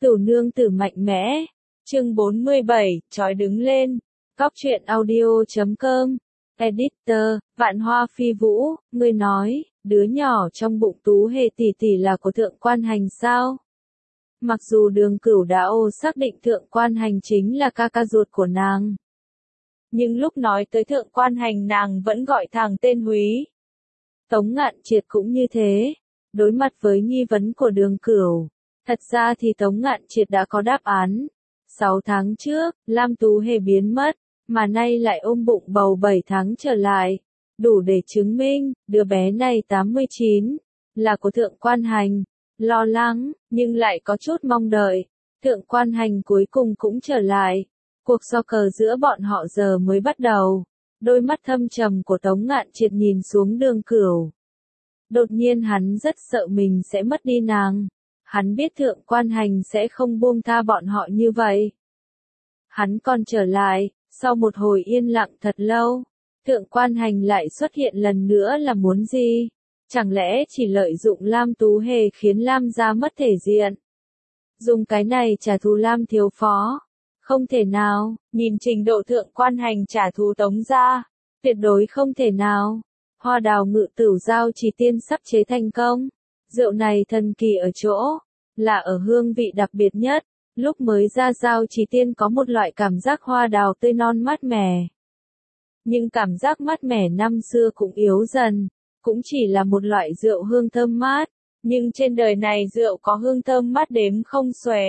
Cửu nương tử mạnh mẽ. Chương 47, trói đứng lên. Cóc truyện audio.com. Editor, Vạn Hoa Phi Vũ, ngươi nói, đứa nhỏ trong bụng Tú Hề tỷ tỷ là của Thượng Quan Hành sao? Mặc dù Đường Cửu đã xác định Thượng Quan Hành chính là ca ca ruột của nàng. Nhưng lúc nói tới Thượng Quan Hành nàng vẫn gọi thẳng tên Húy. Tống Ngạn Triệt cũng như thế. Đối mặt với nghi vấn của Đường Cửu, thật ra thì Tống Ngạn Triệt đã có đáp án. 6 tháng trước, Lam Tú Hề biến mất, mà nay lại ôm bụng bầu 7 tháng trở lại. Đủ để chứng minh, đứa bé này 89, là của Thượng Quan Hành. Lo lắng, nhưng lại có chút mong đợi. Thượng Quan Hành cuối cùng cũng trở lại. Cuộc so cờ giữa bọn họ giờ mới bắt đầu. Đôi mắt thâm trầm của Tống Ngạn Triệt nhìn xuống Đường Cửu. Đột nhiên hắn rất sợ mình sẽ mất đi nàng. Hắn biết Thượng Quan Hành sẽ không buông tha bọn họ như vậy. Hắn còn trở lại, sau một hồi yên lặng thật lâu. Thượng Quan Hành lại xuất hiện lần nữa là muốn gì? Chẳng lẽ chỉ lợi dụng Lam Tú Hề khiến Lam gia mất thể diện? Dùng cái này trả thù Lam thiếu phó? Không thể nào, nhìn trình độ Thượng Quan Hành trả thù Tống gia, tuyệt đối không thể nào. Hoa đào ngự tửu giao chỉ tiên sắp chế thành công. Rượu này thần kỳ ở chỗ, là ở hương vị đặc biệt nhất. Lúc mới ra giao chỉ tiên có một loại cảm giác hoa đào tươi non mát mẻ. Nhưng cảm giác mát mẻ năm xưa cũng yếu dần, cũng chỉ là một loại rượu hương thơm mát. Nhưng trên đời này rượu có hương thơm mát đếm không xuể.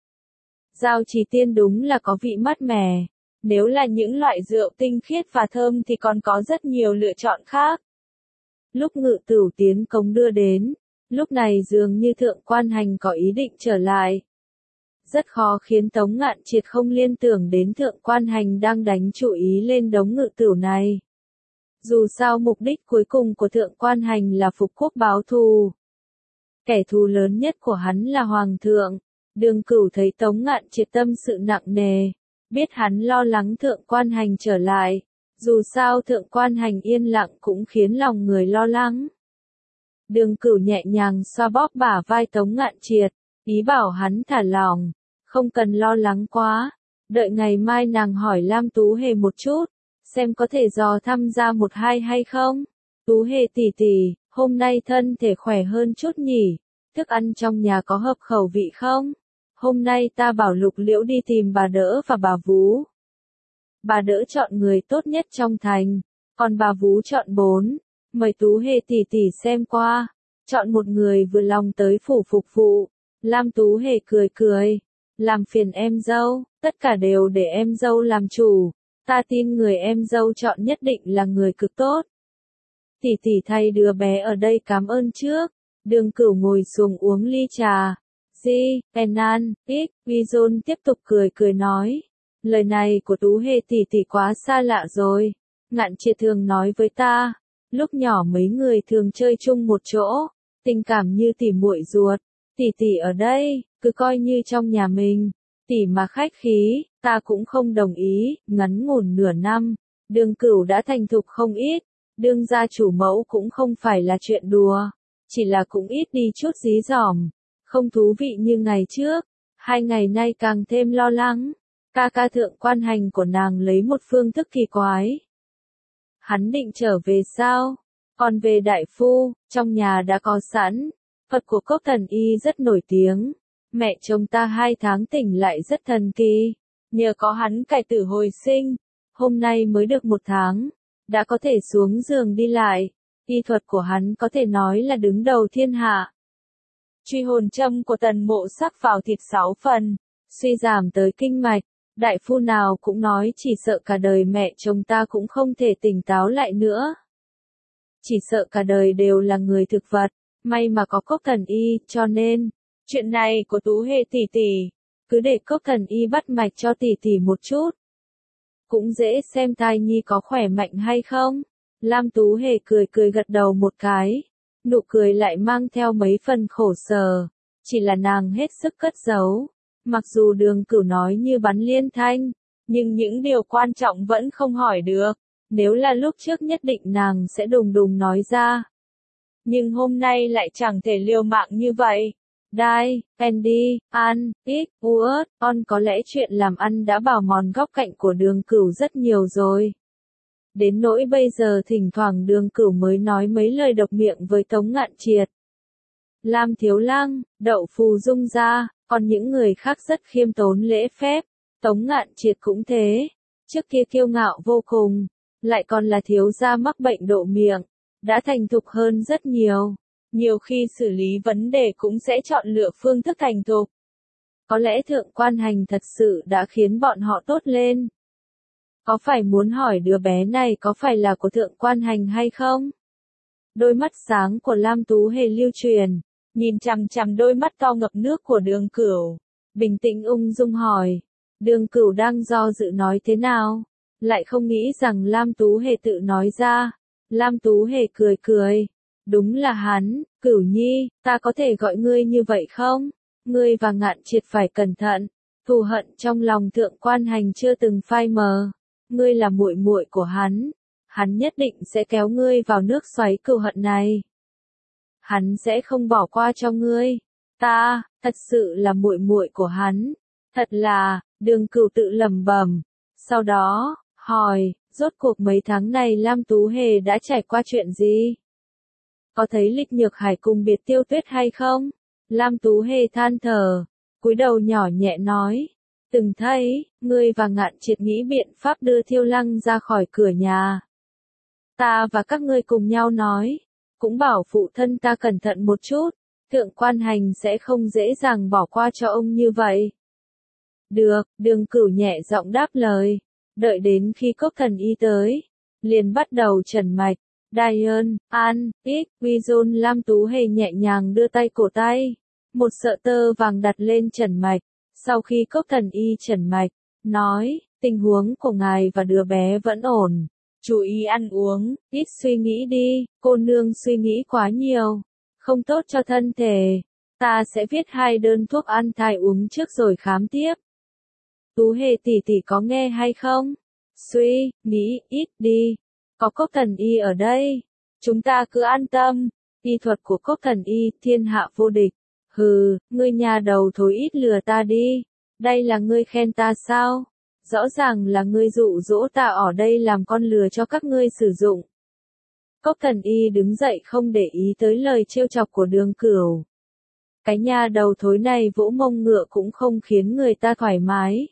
Giao chỉ tiên đúng là có vị mát mẻ. Nếu là những loại rượu tinh khiết và thơm thì còn có rất nhiều lựa chọn khác. Lúc ngự tửu tiến cống đưa đến, lúc này dường như Thượng Quan Hành có ý định trở lại. Rất khó khiến Tống Ngạn Triệt không liên tưởng đến Thượng Quan Hành đang đánh chú ý lên đống ngự tửu này. Dù sao mục đích cuối cùng của Thượng Quan Hành là phục quốc báo thù. Kẻ thù lớn nhất của hắn là Hoàng thượng. Đường Cửu thấy Tống Ngạn Triệt tâm sự nặng nề, biết hắn lo lắng Thượng Quan Hành trở lại. Dù sao Thượng Quan Hành yên lặng cũng khiến lòng người lo lắng. Đường Cửu nhẹ nhàng xoa bóp bả vai Tống Ngạn Triệt, ý bảo hắn thả lỏng, không cần lo lắng quá, đợi ngày mai nàng hỏi Lam Tú Hề một chút, xem có thể dò thăm ra một hai hay không. Tú Hề tỷ tỷ, hôm nay thân thể khỏe hơn chút nhỉ, thức ăn trong nhà có hợp khẩu vị không? Hôm nay ta bảo Lục Liễu đi tìm bà Đỡ và bà Vú. Bà Đỡ chọn người tốt nhất trong thành, còn bà Vú chọn 4, mời Tú Hề tỷ tỷ xem qua, chọn một người vừa lòng tới phủ phục vụ. Lam Tú Hề cười cười, làm phiền em dâu, tất cả đều để em dâu làm chủ, ta tin người em dâu chọn nhất định là người cực tốt. Tỷ tỷ thay đứa bé ở đây cảm ơn trước. Đường Cửu ngồi xuống uống ly trà. Di, Penan, X, Vizon tiếp tục cười cười nói. Lời này của Tú Hề tỷ tỷ quá xa lạ rồi. Ngạn Triệt thường nói với ta, lúc nhỏ mấy người thường chơi chung một chỗ, tình cảm như tỉ muội ruột. Tỷ tỷ ở đây, cứ coi như trong nhà mình. Tỷ mà khách khí, ta cũng không đồng ý. Ngắn ngủn nửa năm, Đường Cửu đã thành thục không ít. Đương gia chủ mẫu cũng không phải là chuyện đùa, chỉ là cũng ít đi chút dí dỏm, không thú vị như ngày trước. 2 ngày nay càng thêm lo lắng. Ca ca Thượng Quan Hành của nàng lấy một phương thức kỳ quái. Hắn định trở về sao? Còn về đại phu, trong nhà đã có sẵn. Phật của Cốc Thần Y rất nổi tiếng. Mẹ chồng ta 2 tháng tỉnh lại rất thần kỳ. Nhờ có hắn cải tử hồi sinh. Hôm nay mới được 1 tháng. Đã có thể xuống giường đi lại. Y thuật của hắn có thể nói là đứng đầu thiên hạ. Truy hồn châm của Tần Mộ sắc vào thịt 6 phần. Suy giảm tới kinh mạch. Đại phu nào cũng nói chỉ sợ cả đời mẹ chồng ta cũng không thể tỉnh táo lại nữa. Chỉ sợ cả đời đều là người thực vật. May mà có Cốc Thần Y, cho nên, chuyện này của Tú Hề tỷ tỷ, cứ để Cốc Thần Y bắt mạch cho tỷ tỷ một chút. Cũng dễ xem thai nhi có khỏe mạnh hay không. Lam Tú Hề cười cười gật đầu một cái. Nụ cười lại mang theo mấy phần khổ sở. Chỉ là nàng hết sức cất giấu. Mặc dù Đường Cửu nói như bắn liên thanh, nhưng những điều quan trọng vẫn không hỏi được. Nếu là lúc trước nhất định nàng sẽ đùng đùng nói ra. Nhưng hôm nay lại chẳng thể liều mạng như vậy. Die, Andy, An, X, Uất, On có lẽ chuyện làm ăn đã bào mòn góc cạnh của Đường Cửu rất nhiều rồi. Đến nỗi bây giờ thỉnh thoảng Đường Cửu mới nói mấy lời độc miệng với Tống Ngạn Triệt. Lam Thiếu Lăng, Đậu Phù Dung ra, còn những người khác rất khiêm tốn lễ phép. Tống Ngạn Triệt cũng thế. Trước kia kiêu ngạo vô cùng, lại còn là thiếu gia mắc bệnh độ miệng, đã thành thục hơn rất nhiều. Nhiều khi xử lý vấn đề cũng sẽ chọn lựa phương thức thành thục. Có lẽ Thượng Quan Hành thật sự đã khiến bọn họ tốt lên. Có phải muốn hỏi đứa bé này có phải là của Thượng Quan Hành hay không? Đôi mắt sáng của Lam Tú Hề lưu truyền, nhìn chằm chằm đôi mắt to ngập nước của Đường Cửu, bình tĩnh ung dung hỏi. Đường Cửu đang do dự nói thế nào, lại không nghĩ rằng Lam Tú Hề tự nói ra. Lam Tú Hề cười cười. Đúng là hắn, Cửu Nhi, ta có thể gọi ngươi như vậy không? Ngươi và Ngạn Triệt phải cẩn thận, thù hận trong lòng Thượng Quan Hành chưa từng phai mờ. Ngươi là muội muội của hắn nhất định sẽ kéo ngươi vào nước xoáy cừu hận này. Hắn sẽ không bỏ qua cho ngươi. Ta, thật sự là muội muội của hắn. Thật là, Đường Cửu tự lẩm bẩm. Sau đó, hỏi, rốt cuộc mấy tháng này Lam Tú Hề đã trải qua chuyện gì? Có thấy Lịch Nhược Hải cùng Biệt Tiêu Tuyết hay không? Lam Tú Hề than thở, cúi đầu nhỏ nhẹ nói. Từng thấy, ngươi và Ngạn Triệt nghĩ biện pháp đưa Thiêu Lăng ra khỏi cửa nhà. Ta và các ngươi cùng nhau nói, cũng bảo phụ thân ta cẩn thận một chút, Thượng Quan Hành sẽ không dễ dàng bỏ qua cho ông như vậy. Được, Đường Cửu nhẹ giọng đáp lời, đợi đến khi Cốc Thần Y tới, liền bắt đầu trần mạch. Diane, An, X, Vizon Lam Tú Hề nhẹ nhàng đưa tay cổ tay, một sợi tơ vàng đặt lên trần mạch. Sau khi Cốc Thần Y trần mạch, nói, tình huống của ngài và đứa bé vẫn ổn. Chú ý ăn uống, ít suy nghĩ đi, cô nương suy nghĩ quá nhiều, không tốt cho thân thể. Ta sẽ viết 2 đơn thuốc ăn thai uống trước rồi khám tiếp. Tú Hề tỷ tỷ có nghe hay không? Suy nghĩ ít đi. Có Cốc Thần Y ở đây, chúng ta cứ an tâm. Y thuật của Cốc Thần Y thiên hạ vô địch. Hừ, ngươi nhà đầu thối ít lừa ta đi. Đây là ngươi khen ta sao? Rõ ràng là ngươi dụ dỗ ta ở đây làm con lừa cho các ngươi sử dụng. Cốc Thần Y đứng dậy không để ý tới lời trêu chọc của Đường Cửu. Cái nhà đầu thối này vỗ mông ngựa cũng không khiến người ta thoải mái.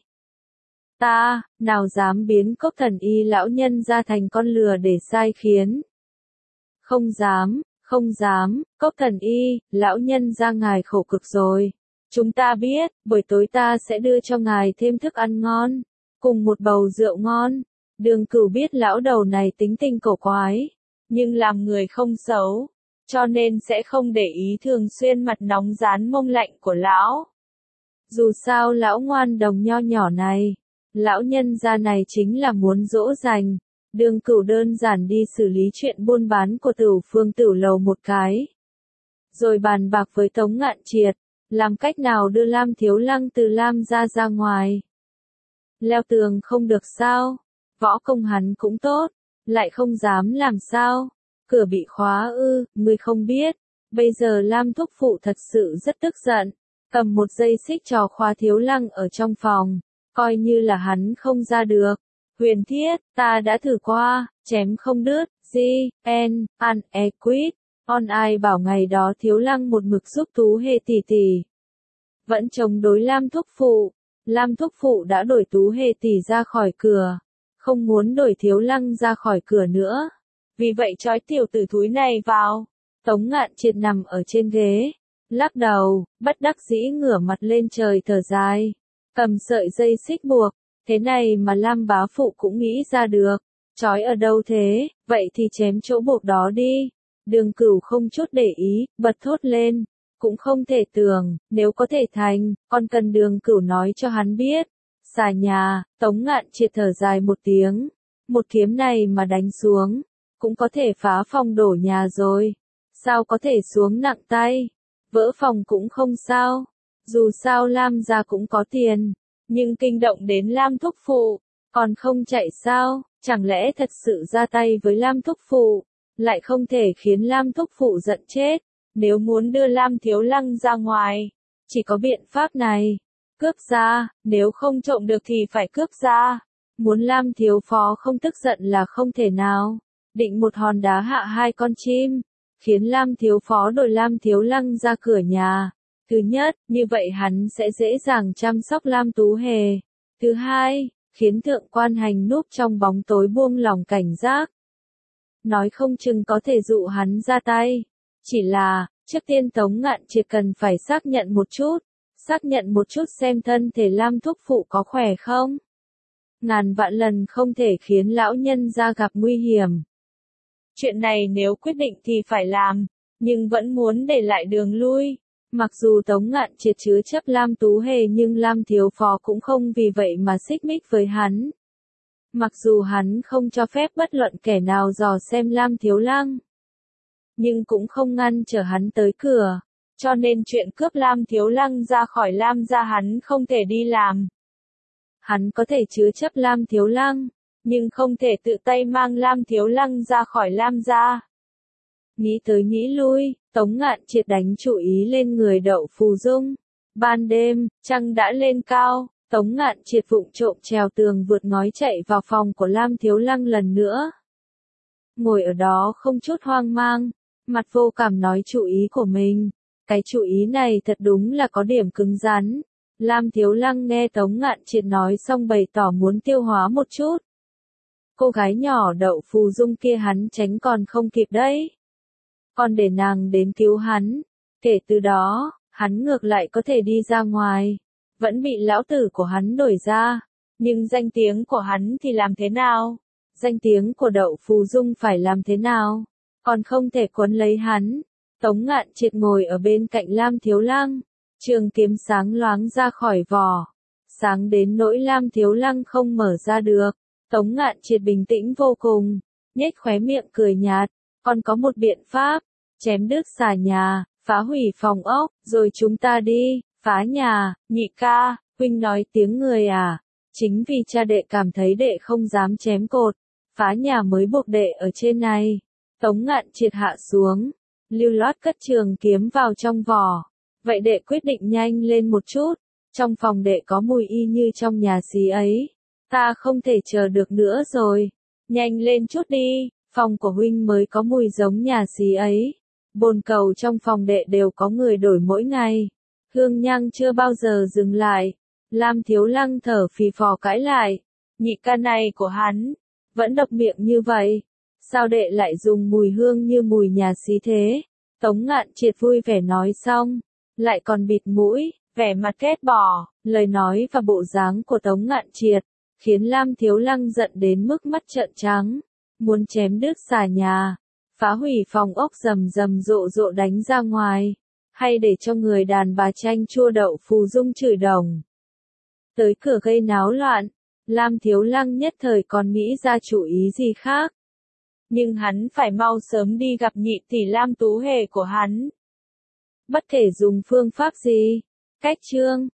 Ta, nào dám biến Cốc Thần Y lão nhân ra thành con lừa để sai khiến. Không dám, không dám, Cốc Thần Y, lão nhân ra ngài khổ cực rồi. Chúng ta biết, buổi tối ta sẽ đưa cho ngài thêm thức ăn ngon, cùng một bầu rượu ngon. Đường Cửu biết lão đầu này tính tình cổ quái, nhưng làm người không xấu, cho nên sẽ không để ý thường xuyên mặt nóng rán mông lạnh của lão. Dù sao lão ngoan đồng nho nhỏ này, lão nhân gia này chính là muốn dỗ dành. Đường Cửu đơn giản đi xử lý chuyện buôn bán của Tửu Phương Tửu Lầu một cái, rồi bàn bạc với Tống Ngạn Triệt, làm cách nào đưa Lam Thiếu Lăng từ Lam gia ra ngoài. Leo tường không được sao? Võ công hắn cũng tốt, lại không dám làm sao? Cửa bị khóa ư? Ngươi không biết, bây giờ Lam thúc phụ thật sự rất tức giận, cầm một dây xích trò khóa Thiếu Lăng ở trong phòng, coi như là hắn không ra được. Huyền thiết, ta đã thử qua, chém không đứt. An, Equid, on ai bảo ngày đó Thiếu Lăng một mực giúp Tú Hề tỷ tỷ. Vẫn chống đối Lam thúc phụ. Lam thúc phụ đã đuổi Tú Hề tỷ ra khỏi cửa, không muốn đuổi Thiếu Lăng ra khỏi cửa nữa. Vì vậy trói tiểu tử thúi này vào. Tống Ngạn Triệt nằm ở trên ghế, lắc đầu, bất đắc dĩ ngửa mặt lên trời thở dài, cầm sợi dây xích buộc. Thế này mà Lam bá phụ cũng nghĩ ra được. Trói ở đâu thế? Vậy thì chém chỗ buộc đó đi. Đường Cửu không chút để ý, bật thốt lên. Cũng không thể tưởng, nếu có thể thành, còn cần Đường Cửu nói cho hắn biết. Xà nhà, Tống Ngạn Triệt thở dài một tiếng. Một kiếm này mà đánh xuống, cũng có thể phá phòng đổ nhà rồi. Sao có thể xuống nặng tay? Vỡ phòng cũng không sao. Dù sao Lam gia cũng có tiền. Nhưng kinh động đến Lam thúc phụ, còn không chạy sao? Chẳng lẽ thật sự ra tay với Lam thúc phụ, lại không thể khiến Lam thúc phụ giận chết? nếu muốn đưa Lam Thiếu Lăng ra ngoài, chỉ có biện pháp này, cướp ra, nếu không trộm được thì phải cướp ra. Muốn Lam Thiếu Phó không tức giận là không thể nào. Định một hòn đá hạ hai con chim, khiến Lam Thiếu Phó đổi Lam Thiếu Lăng ra cửa nhà. Thứ nhất, như vậy hắn sẽ dễ dàng chăm sóc Lam Tú Hề. Thứ hai, khiến thượng quan hành núp trong bóng tối buông lòng cảnh giác. Nói không chừng có thể dụ hắn ra tay. Chỉ là, trước tiên Tống Ngạn Triệt cần phải xác nhận một chút xem thân thể Lam thúc phụ có khỏe không. Ngàn vạn lần không thể khiến lão nhân ra gặp nguy hiểm. Chuyện này nếu quyết định thì phải làm, nhưng vẫn muốn để lại đường lui. Mặc dù Tống Ngạn Triệt chứa chấp Lam Tú Hề nhưng Lam Thiếu Phó cũng không vì vậy mà xích mích với hắn. Mặc dù hắn không cho phép bất luận kẻ nào dò xem Lam Thiếu Lăng, nhưng cũng không ngăn trở hắn tới cửa, cho nên chuyện cướp Lam Thiếu Lăng ra khỏi Lam gia hắn không thể đi làm. Hắn có thể chứa chấp Lam Thiếu Lăng, nhưng không thể tự tay mang Lam Thiếu Lăng ra khỏi Lam gia. Nghĩ tới nghĩ lui, Tống Ngạn Triệt đánh chủ ý lên người Đậu Phù Dung. Ban đêm, trăng đã lên cao, Tống Ngạn Triệt vụng trộm trèo tường vượt ngói chạy vào phòng của Lam Thiếu Lăng lần nữa. Ngồi ở đó không chút hoang mang, mặt vô cảm nói chủ ý của mình. Cái chủ ý này thật đúng là có điểm cứng rắn. Lam Thiếu Lăng nghe Tống Ngạn Triệt nói xong bày tỏ muốn tiêu hóa một chút. Cô gái nhỏ Đậu Phù Dung kia hắn tránh còn không kịp đấy. Còn để nàng đến cứu hắn. Kể từ đó, hắn ngược lại có thể đi ra ngoài. Vẫn bị lão tử của hắn đổi ra. Nhưng danh tiếng của hắn thì làm thế nào? Danh tiếng của Đậu Phù Dung phải làm thế nào? Còn không thể quấn lấy hắn. Tống Ngạn Triệt ngồi ở bên cạnh Lam Thiếu Lăng. Trường kiếm sáng loáng ra khỏi vỏ. Sáng đến nỗi Lam Thiếu Lăng không mở ra được. Tống Ngạn Triệt bình tĩnh vô cùng. Nhếch khóe miệng cười nhạt. Còn có một biện pháp. Chém đứt xà nhà, phá hủy phòng ốc, rồi chúng ta đi, phá nhà. Nhị ca, huynh nói tiếng người à? Chính vì cha đệ cảm thấy đệ không dám chém cột, phá nhà mới buộc đệ ở trên này. Tống Ngạn Triệt hạ xuống, lưu loát cất trường kiếm vào trong vỏ. Vậy đệ quyết định nhanh lên một chút, trong phòng đệ có mùi y như trong nhà xí ấy. Ta không thể chờ được nữa rồi, nhanh lên chút đi, phòng của huynh mới có mùi giống nhà xí ấy. Bồn cầu trong phòng đệ đều có người đổi mỗi ngày. Hương nhang chưa bao giờ dừng lại. Lam Thiếu Lăng thở phì phò cãi lại. Nhị ca này của hắn, vẫn độc miệng như vậy. Sao đệ lại dùng mùi hương như mùi nhà xí thế? Tống Ngạn Triệt vui vẻ nói xong, lại còn bịt mũi, vẻ mặt ghét bỏ. Lời nói và bộ dáng của Tống Ngạn Triệt, khiến Lam Thiếu Lăng giận đến mức mắt trợn trắng. Muốn chém đứt xà nhà, phá hủy phòng ốc rầm rầm rộ rộ đánh ra ngoài, hay để cho người đàn bà chanh chua Đậu Phù Dung chửi đồng. Tới cửa gây náo loạn, Lam Thiếu Lăng nhất thời còn nghĩ ra chủ ý gì khác. Nhưng hắn phải mau sớm đi gặp nhị tỷ Lam Tú Hề của hắn. Bất kể dùng phương pháp gì, cách chương